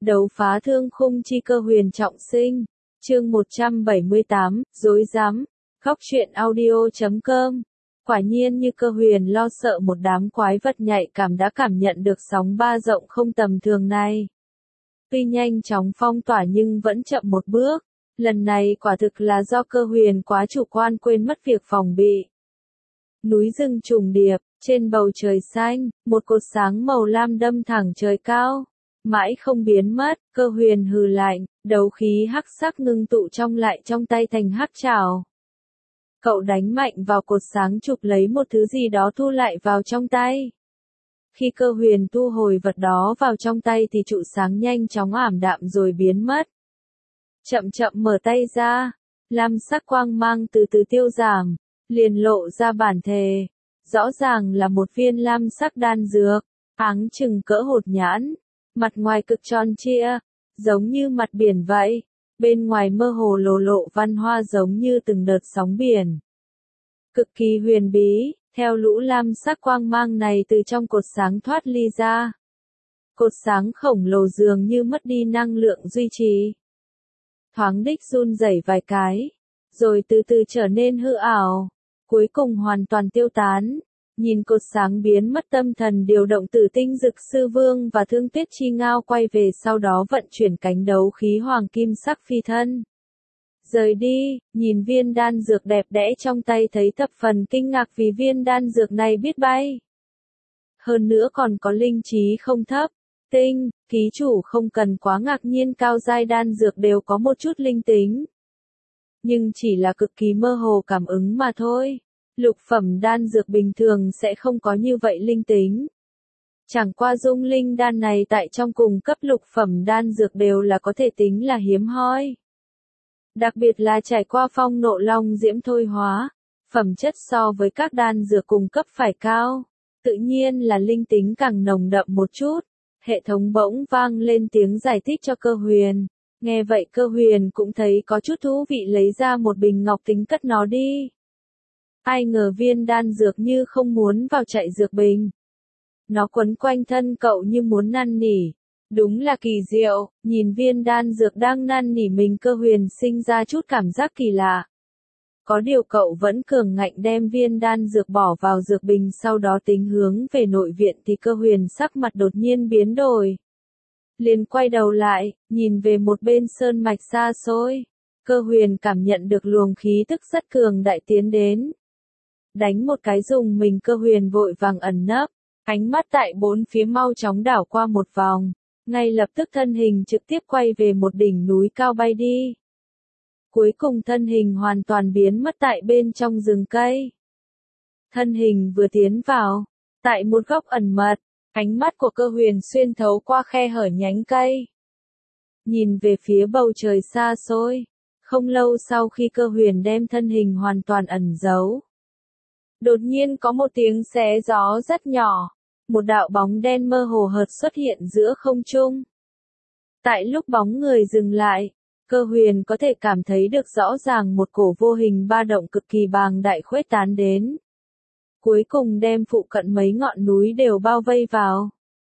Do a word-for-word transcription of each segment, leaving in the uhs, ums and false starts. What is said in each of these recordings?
Đấu phá thương khung chi cơ huyền trọng sinh. Chương một trăm bảy mươi tám, dối rắm. Góc truyện audio chấm com. Quả nhiên như cơ huyền lo sợ một đám quái vật nhạy cảm đã cảm nhận được sóng ba rộng không tầm thường này. Tuy nhanh chóng phong tỏa nhưng vẫn chậm một bước. Lần này quả thực là do cơ huyền quá chủ quan quên mất việc phòng bị. Núi rừng trùng điệp, trên bầu trời xanh, một cột sáng màu lam đâm thẳng trời cao. Mãi không biến mất, cơ huyền hừ lạnh, đấu khí hắc sắc ngưng tụ trong lại trong tay thành hắc trảo. Cậu đánh mạnh vào cột sáng chụp lấy một thứ gì đó thu lại vào trong tay. Khi cơ huyền thu hồi vật đó vào trong tay thì trụ sáng nhanh chóng ảm đạm rồi biến mất. Chậm chậm mở tay ra, lam sắc quang mang từ từ tiêu giảm, liền lộ ra bản thể. Rõ ràng là một viên lam sắc đan dược, áng chừng cỡ hột nhãn, mặt ngoài cực tròn trịa, giống như mặt biển vậy, bên ngoài mơ hồ lộ lộ văn hoa giống như từng đợt sóng biển. Cực kỳ huyền bí, theo lũ lam sắc quang mang này từ trong cột sáng thoát ly ra. Cột sáng khổng lồ dường như mất đi năng lượng duy trì. Thoáng đích run rẩy vài cái, rồi từ từ trở nên hư ảo, cuối cùng hoàn toàn tiêu tán. Nhìn cột sáng biến mất tâm thần điều động Tử Tinh Dực Sư Vương và Thương Tuyết Chi Ngao quay về sau đó vận chuyển cánh đấu khí hoàng kim sắc phi thân. Rời đi, nhìn viên đan dược đẹp đẽ trong tay thấy thập phần kinh ngạc vì viên đan dược này biết bay. Hơn nữa còn có linh trí không thấp. Tinh, ký chủ không cần quá ngạc nhiên cao giai đan dược đều có một chút linh tính. Nhưng chỉ là cực kỳ mơ hồ cảm ứng mà thôi. Lục phẩm đan dược bình thường sẽ không có như vậy linh tính. Chẳng qua dung linh đan này tại trong cùng cấp lục phẩm đan dược đều là có thể tính là hiếm hoi. Đặc biệt là trải qua phong nộ long diễm thôi hóa, phẩm chất so với các đan dược cùng cấp phải cao, tự nhiên là linh tính càng nồng đậm một chút. Hệ thống bỗng vang lên tiếng giải thích cho cơ huyền. Nghe vậy cơ huyền cũng thấy có chút thú vị lấy ra một bình ngọc tính cất nó đi. Ai ngờ viên đan dược như không muốn vào chạy dược bình. Nó quấn quanh thân cậu như muốn năn nỉ. Đúng là kỳ diệu, nhìn viên đan dược đang năn nỉ mình cơ huyền sinh ra chút cảm giác kỳ lạ. Có điều cậu vẫn cường ngạnh đem viên đan dược bỏ vào dược bình sau đó tính hướng về nội viện thì cơ huyền sắc mặt đột nhiên biến đổi. Liền quay đầu lại, nhìn về một bên sơn mạch xa xôi. Cơ huyền cảm nhận được luồng khí tức rất cường đại tiến đến. Đánh một cái dùng mình cơ huyền vội vàng ẩn nấp, ánh mắt tại bốn phía mau chóng đảo qua một vòng, ngay lập tức thân hình trực tiếp quay về một đỉnh núi cao bay đi. Cuối cùng thân hình hoàn toàn biến mất tại bên trong rừng cây. Thân hình vừa tiến vào, tại một góc ẩn mật, ánh mắt của cơ huyền xuyên thấu qua khe hở nhánh cây. Nhìn về phía bầu trời xa xôi, không lâu sau khi cơ huyền đem thân hình hoàn toàn ẩn giấu. Đột nhiên có một tiếng xé gió rất nhỏ, một đạo bóng đen mơ hồ hợt xuất hiện giữa không trung. Tại lúc bóng người dừng lại, cơ huyền có thể cảm thấy được rõ ràng một cổ vô hình ba động cực kỳ bàng đại khuếch tán đến. Cuối cùng đem phụ cận mấy ngọn núi đều bao vây vào.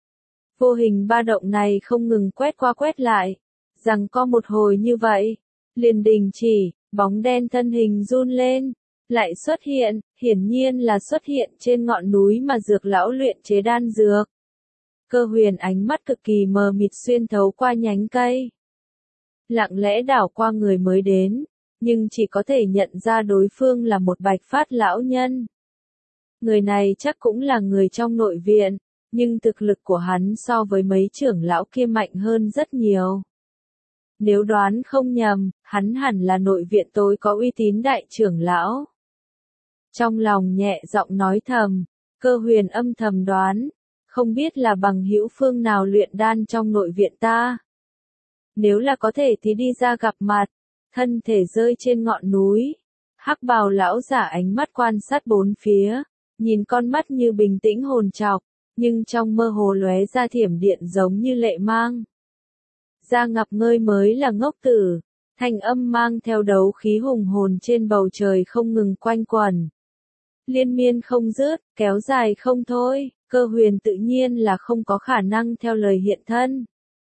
Vô hình ba động này không ngừng quét qua quét lại, rằng có một hồi như vậy, liền đình chỉ, bóng đen thân hình run lên, lại xuất hiện, hiển nhiên là xuất hiện trên ngọn núi mà dược lão luyện chế đan dược. Cơ huyền ánh mắt cực kỳ mờ mịt xuyên thấu qua nhánh cây. Lặng lẽ đảo qua người mới đến, nhưng chỉ có thể nhận ra đối phương là một bạch phát lão nhân. Người này chắc cũng là người trong nội viện, nhưng thực lực của hắn so với mấy trưởng lão kia mạnh hơn rất nhiều. Nếu đoán không nhầm, hắn hẳn là nội viện tối có uy tín đại trưởng lão. Trong lòng nhẹ giọng nói thầm, cơ huyền âm thầm đoán, không biết là bằng hữu phương nào luyện đan trong nội viện ta. Nếu là có thể thì đi ra gặp mặt, thân thể rơi trên ngọn núi. Hắc bào lão giả ánh mắt quan sát bốn phía, nhìn con mắt như bình tĩnh hồn trọc, nhưng trong mơ hồ lóe ra thiểm điện giống như lệ mang. Gia ngập ngơi mới là ngốc tử, thanh âm mang theo đấu khí hùng hồn trên bầu trời không ngừng quanh quẩn. Liên miên không dứt, kéo dài không thôi, cơ huyền tự nhiên là không có khả năng theo lời hiện thân.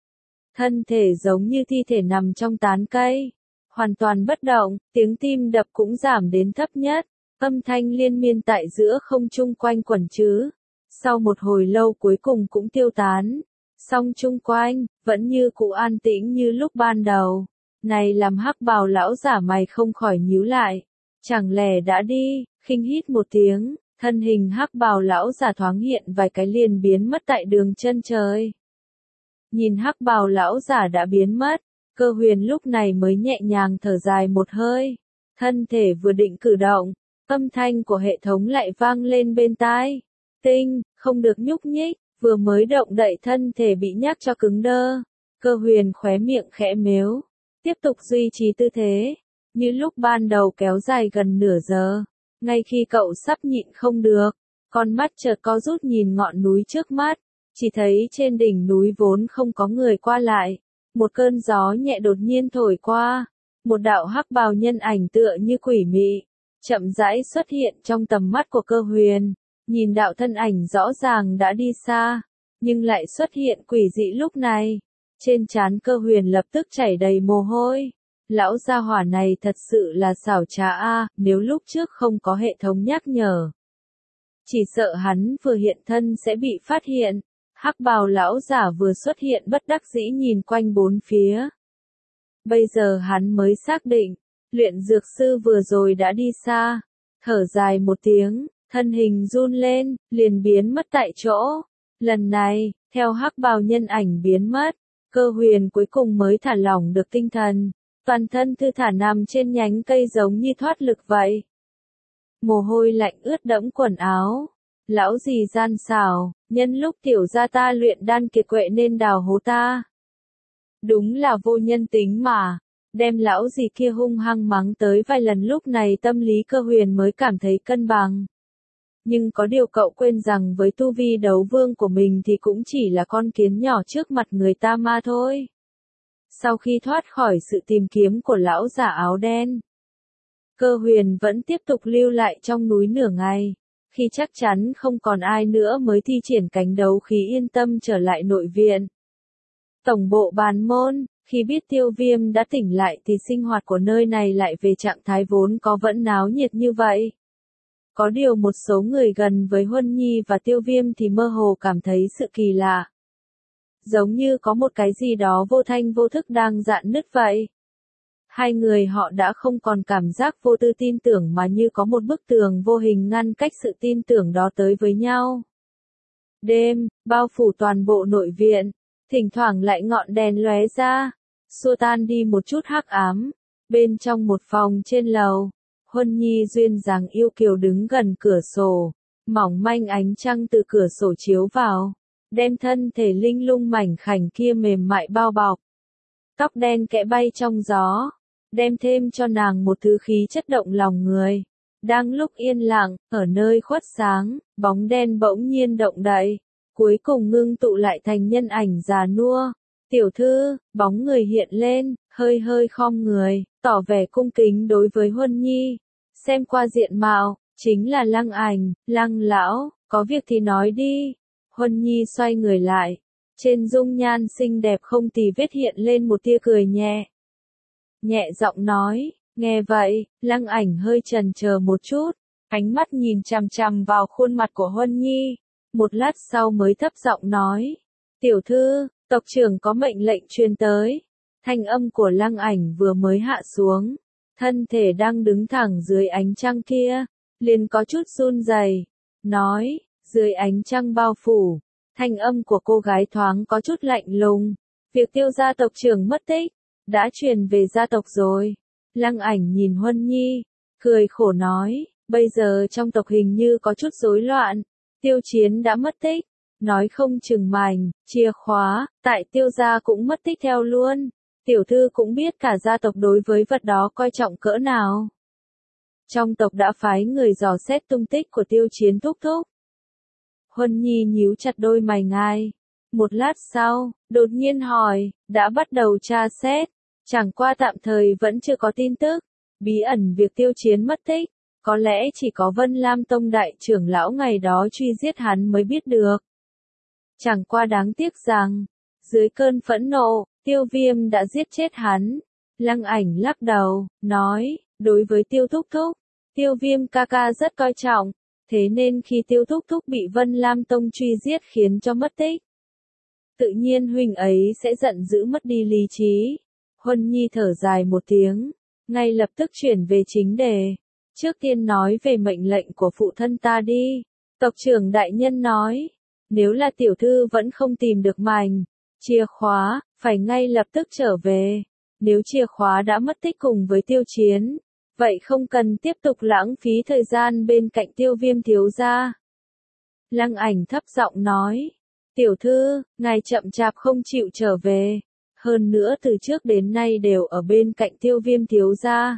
thân thể giống như thi thể nằm trong tán cây, hoàn toàn bất động, tiếng tim đập cũng giảm đến thấp nhất, âm thanh liên miên tại giữa không trung quanh quẩn chứ. Sau một hồi lâu cuối cùng cũng tiêu tán, song chung quanh, vẫn như cũ an tĩnh như lúc ban đầu. Này làm hắc bào lão giả mày không khỏi nhíu lại, chẳng lẽ đã đi, khinh hít một tiếng, thân hình hắc bào lão giả thoáng hiện vài cái liền biến mất tại đường chân trời. Nhìn hắc bào lão giả đã biến mất, Cơ Huyền lúc này mới nhẹ nhàng thở dài một hơi, thân thể vừa định cử động, âm thanh của hệ thống lại vang lên bên tai. Tinh, không được nhúc nhích, vừa mới động đậy thân thể bị nhắc cho cứng đơ. Cơ Huyền khóe miệng khẽ mếu, tiếp tục duy trì tư thế, như lúc ban đầu kéo dài gần nửa giờ. Ngay khi cậu sắp nhịn không được, con mắt chợt co rút nhìn ngọn núi trước mắt, chỉ thấy trên đỉnh núi vốn không có người qua lại. Một cơn gió nhẹ đột nhiên thổi qua, một đạo hắc bào nhân ảnh tựa như quỷ mị, chậm rãi xuất hiện trong tầm mắt của Cơ Huyền. Nhìn đạo thân ảnh rõ ràng đã đi xa, nhưng lại xuất hiện quỷ dị lúc này. Trên trán Cơ Huyền lập tức chảy đầy mồ hôi. Lão gia hỏa này thật sự là xảo trá a, nếu lúc trước không có hệ thống nhắc nhở, chỉ sợ hắn vừa hiện thân sẽ bị phát hiện. Hắc bào lão giả vừa xuất hiện bất đắc dĩ nhìn quanh bốn phía. Bây giờ hắn mới xác định, luyện dược sư vừa rồi đã đi xa, thở dài một tiếng, thân hình run lên, liền biến mất tại chỗ. Lần này, theo hắc bào nhân ảnh biến mất, Cơ Huyền cuối cùng mới thả lỏng được tinh thần, toàn thân thư thả nằm trên nhánh cây giống như thoát lực vậy. Mồ hôi lạnh ướt đẫm quần áo. Lão gì gian xảo, nhân lúc tiểu gia ta luyện đan kiệt quệ nên đào hố ta. Đúng là vô nhân tính mà, đem lão gì kia hung hăng mắng tới vài lần, lúc này tâm lý Cơ Huyền mới cảm thấy cân bằng. Nhưng có điều cậu quên rằng với tu vi đấu vương của mình thì cũng chỉ là con kiến nhỏ trước mặt người ta mà thôi. Sau khi thoát khỏi sự tìm kiếm của lão giả áo đen, Cơ Huyền vẫn tiếp tục lưu lại trong núi nửa ngày. Khi chắc chắn không còn ai nữa mới thi triển cánh đấu khí yên tâm trở lại nội viện. Tổng bộ Bàn Môn, khi biết Tiêu Viêm đã tỉnh lại thì sinh hoạt của nơi này lại về trạng thái vốn có vẫn náo nhiệt như vậy. Có điều một số người gần với Huân Nhi và Tiêu Viêm thì mơ hồ cảm thấy sự kỳ lạ. Giống như có một cái gì đó vô thanh vô thức đang rạn nứt vậy. Hai người họ đã không còn cảm giác vô tư tin tưởng mà như có một bức tường vô hình ngăn cách sự tin tưởng đó tới với nhau. Đêm, bao phủ toàn bộ nội viện, thỉnh thoảng lại ngọn đèn lóe ra, xua tan đi một chút hắc ám. Bên trong một phòng trên lầu, Huân Nhi duyên dáng yêu kiều đứng gần cửa sổ, mỏng manh ánh trăng từ cửa sổ chiếu vào, đem thân thể linh lung mảnh khảnh kia mềm mại bao bọc. Tóc đen kẽ bay trong gió, đem thêm cho nàng một thứ khí chất động lòng người. Đang lúc yên lặng, ở nơi khuất sáng, bóng đen bỗng nhiên động đậy, cuối cùng ngưng tụ lại thành nhân ảnh già nua. Tiểu thư, bóng người hiện lên, hơi hơi khom người, tỏ vẻ cung kính đối với Huân Nhi. Xem qua diện mạo, chính là Lăng Ảnh. Lăng lão, có việc thì nói đi. Huân Nhi xoay người lại, trên dung nhan xinh đẹp không tì vết hiện lên một tia cười nhẹ. Nhẹ giọng nói, nghe vậy, Lăng Ảnh hơi chần chờ một chút, ánh mắt nhìn chằm chằm vào khuôn mặt của Huân Nhi, một lát sau mới thấp giọng nói, tiểu thư, tộc trưởng có mệnh lệnh truyền tới. Thanh âm của Lăng Ảnh vừa mới hạ xuống, thân thể đang đứng thẳng dưới ánh trăng kia, liền có chút run rẩy, nói, dưới ánh trăng bao phủ, thanh âm của cô gái thoáng có chút lạnh lùng, việc Tiêu gia tộc trưởng mất tích, đã truyền về gia tộc rồi. Lăng Ảnh nhìn Huân Nhi, cười khổ nói, bây giờ trong tộc hình như có chút rối loạn, Tiêu Chiến đã mất tích, nói không chừng mảnh, chìa khóa, tại Tiêu gia cũng mất tích theo luôn. Tiểu thư cũng biết cả gia tộc đối với vật đó coi trọng cỡ nào. Trong tộc đã phái người dò xét tung tích của Tiêu Chiến thúc thúc. Huân Nhi nhíu chặt đôi mày ngay. Một lát sau, đột nhiên hỏi, đã bắt đầu tra xét, chẳng qua tạm thời vẫn chưa có tin tức. Bí ẩn việc Tiêu Chiến mất tích, có lẽ chỉ có Vân Lam Tông đại trưởng lão ngày đó truy giết hắn mới biết được. Chẳng qua đáng tiếc rằng, Dưới cơn phẫn nộ, Tiêu Viêm đã giết chết hắn. Lăng Ảnh lắc đầu, nói, đối với Tiêu Thúc Thúc, Tiêu Viêm ca ca rất coi trọng, thế nên khi Tiêu Thúc Thúc bị Vân Lam Tông truy giết khiến cho mất tích, tự nhiên huynh ấy sẽ giận dữ mất đi lý trí. Huân Nhi thở dài một tiếng, ngay lập tức chuyển về chính đề. Trước tiên nói về mệnh lệnh của phụ thân ta đi. Tộc trưởng đại nhân nói, nếu là tiểu thư vẫn không tìm được mảnh chìa khóa, phải ngay lập tức trở về. Nếu chìa khóa đã mất tích cùng với Tiêu Chiến, vậy không cần tiếp tục lãng phí thời gian bên cạnh Tiêu Viêm thiếu gia. Lăng Ảnh thấp giọng nói, tiểu thư, ngài chậm chạp không chịu trở về, hơn nữa từ trước đến nay đều ở bên cạnh Tiêu Viêm thiếu gia.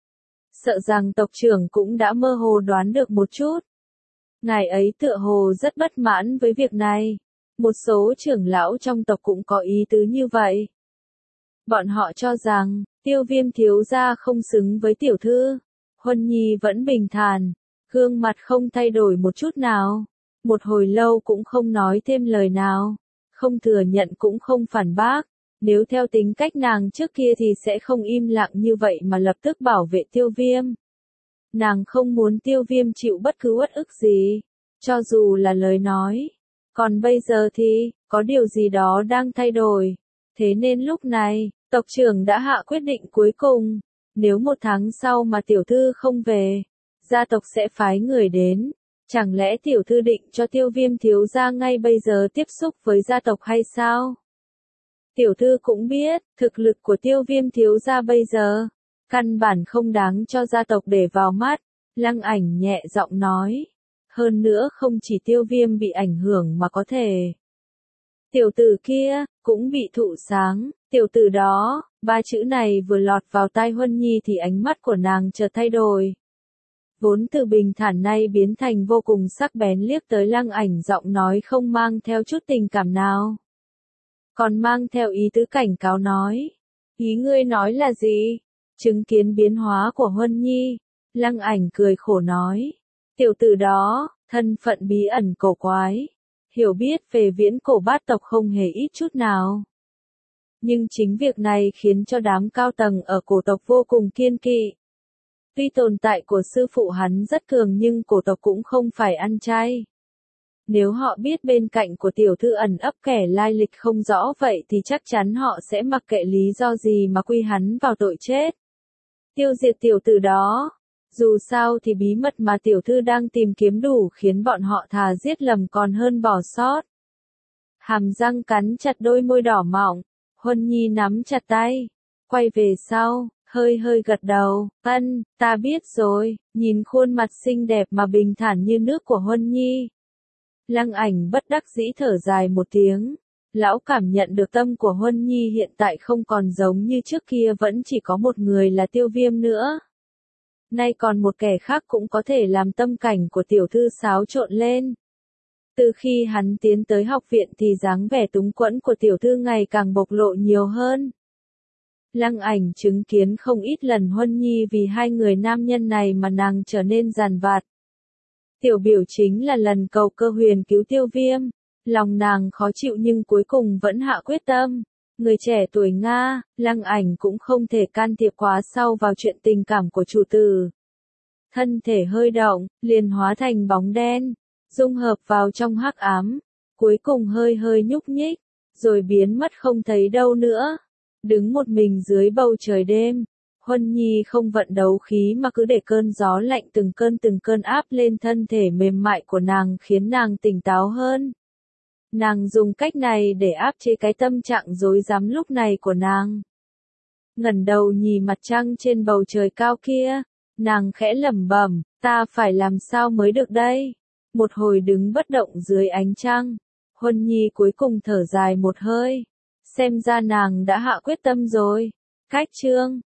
Sợ rằng tộc trưởng cũng đã mơ hồ đoán được một chút. Ngài ấy tựa hồ rất bất mãn với việc này. Một số trưởng lão trong tộc cũng có ý tứ như vậy. Bọn họ cho rằng, Tiêu Viêm thiếu gia không xứng với tiểu thư. Huân Nhi vẫn bình thản, gương mặt không thay đổi một chút nào. Một hồi lâu cũng không nói thêm lời nào, không thừa nhận cũng không phản bác. Nếu theo tính cách nàng trước kia thì sẽ không im lặng như vậy mà lập tức bảo vệ Tiêu Viêm. Nàng không muốn Tiêu Viêm chịu bất cứ uất ức gì, cho dù là lời nói. Còn bây giờ thì, có điều gì đó đang thay đổi. Thế nên lúc này, tộc trưởng đã hạ quyết định cuối cùng. Nếu một tháng sau mà tiểu thư không về, gia tộc sẽ phái người đến. Chẳng lẽ tiểu thư định cho Tiêu Viêm thiếu gia ngay bây giờ tiếp xúc với gia tộc hay sao? Tiểu thư cũng biết, thực lực của Tiêu Viêm thiếu gia bây giờ, căn bản không đáng cho gia tộc để vào mắt. Lăng Ảnh nhẹ giọng nói. Hơn nữa không chỉ Tiêu Viêm bị ảnh hưởng mà có thể. Tiểu tử kia, cũng bị thụ sáng. Tiểu tử đó, ba chữ này vừa lọt vào tai Huân Nhi thì ánh mắt của nàng chợt thay đổi. Vốn từ bình thản nay biến thành vô cùng sắc bén liếc tới Lăng Ảnh, giọng nói không mang theo chút tình cảm nào. Còn mang theo ý tứ cảnh cáo nói. Ý ngươi nói là gì? Chứng kiến biến hóa của Huân Nhi, Lăng Ảnh cười khổ nói. Tiểu tử đó, thân phận bí ẩn cổ quái, hiểu biết về viễn cổ bát tộc không hề ít chút nào. Nhưng chính việc này khiến cho đám cao tầng ở cổ tộc vô cùng kiên kỵ. Tuy tồn tại của sư phụ hắn rất cường nhưng cổ tộc cũng không phải ăn chay. Nếu họ biết bên cạnh của tiểu thư ẩn ấp kẻ lai lịch không rõ vậy thì chắc chắn họ sẽ mặc kệ lý do gì mà quy hắn vào tội chết. Tiêu diệt tiểu tử đó. Dù sao thì bí mật mà tiểu thư đang tìm kiếm đủ khiến bọn họ thà giết lầm còn hơn bỏ sót. Hàm răng cắn chặt đôi môi đỏ mọng, Huân Nhi nắm chặt tay, quay về sau, hơi hơi gật đầu, ân, ta biết rồi, nhìn khuôn mặt xinh đẹp mà bình thản như nước của Huân Nhi. Lăng Ảnh bất đắc dĩ thở dài một tiếng, lão cảm nhận được tâm của Huân Nhi hiện tại không còn giống như trước kia, vẫn chỉ có một người là Tiêu Viêm nữa. Nay còn một kẻ khác cũng có thể làm tâm cảnh của tiểu thư xáo trộn lên. Từ khi hắn tiến tới học viện thì dáng vẻ túng quẫn của tiểu thư ngày càng bộc lộ nhiều hơn. Lăng Ảnh chứng kiến không ít lần Huân Nhi vì hai người nam nhân này mà nàng trở nên giàn vặt. Tiểu biểu chính là lần cầu Cơ Huyền cứu Tiêu Viêm, lòng nàng khó chịu nhưng cuối cùng vẫn hạ quyết tâm. Người trẻ tuổi Nga, Lăng Ảnh cũng không thể can thiệp quá sâu vào chuyện tình cảm của chủ tử. Thân thể hơi động, liền hóa thành bóng đen, dung hợp vào trong hắc ám, cuối cùng hơi hơi nhúc nhích, rồi biến mất không thấy đâu nữa. Đứng một mình dưới bầu trời đêm, Huân Nhi không vận đấu khí mà cứ để cơn gió lạnh từng cơn từng cơn áp lên thân thể mềm mại của nàng khiến nàng tỉnh táo hơn. Nàng dùng cách này để áp chế cái tâm trạng rối rắm lúc này của nàng. Ngẩng đầu nhìn mặt trăng trên bầu trời cao kia, nàng khẽ lẩm bẩm, ta phải làm sao mới được đây? Một hồi đứng bất động dưới ánh trăng, Huân Nhi cuối cùng thở dài một hơi. Xem ra nàng đã hạ quyết tâm rồi. Cách chương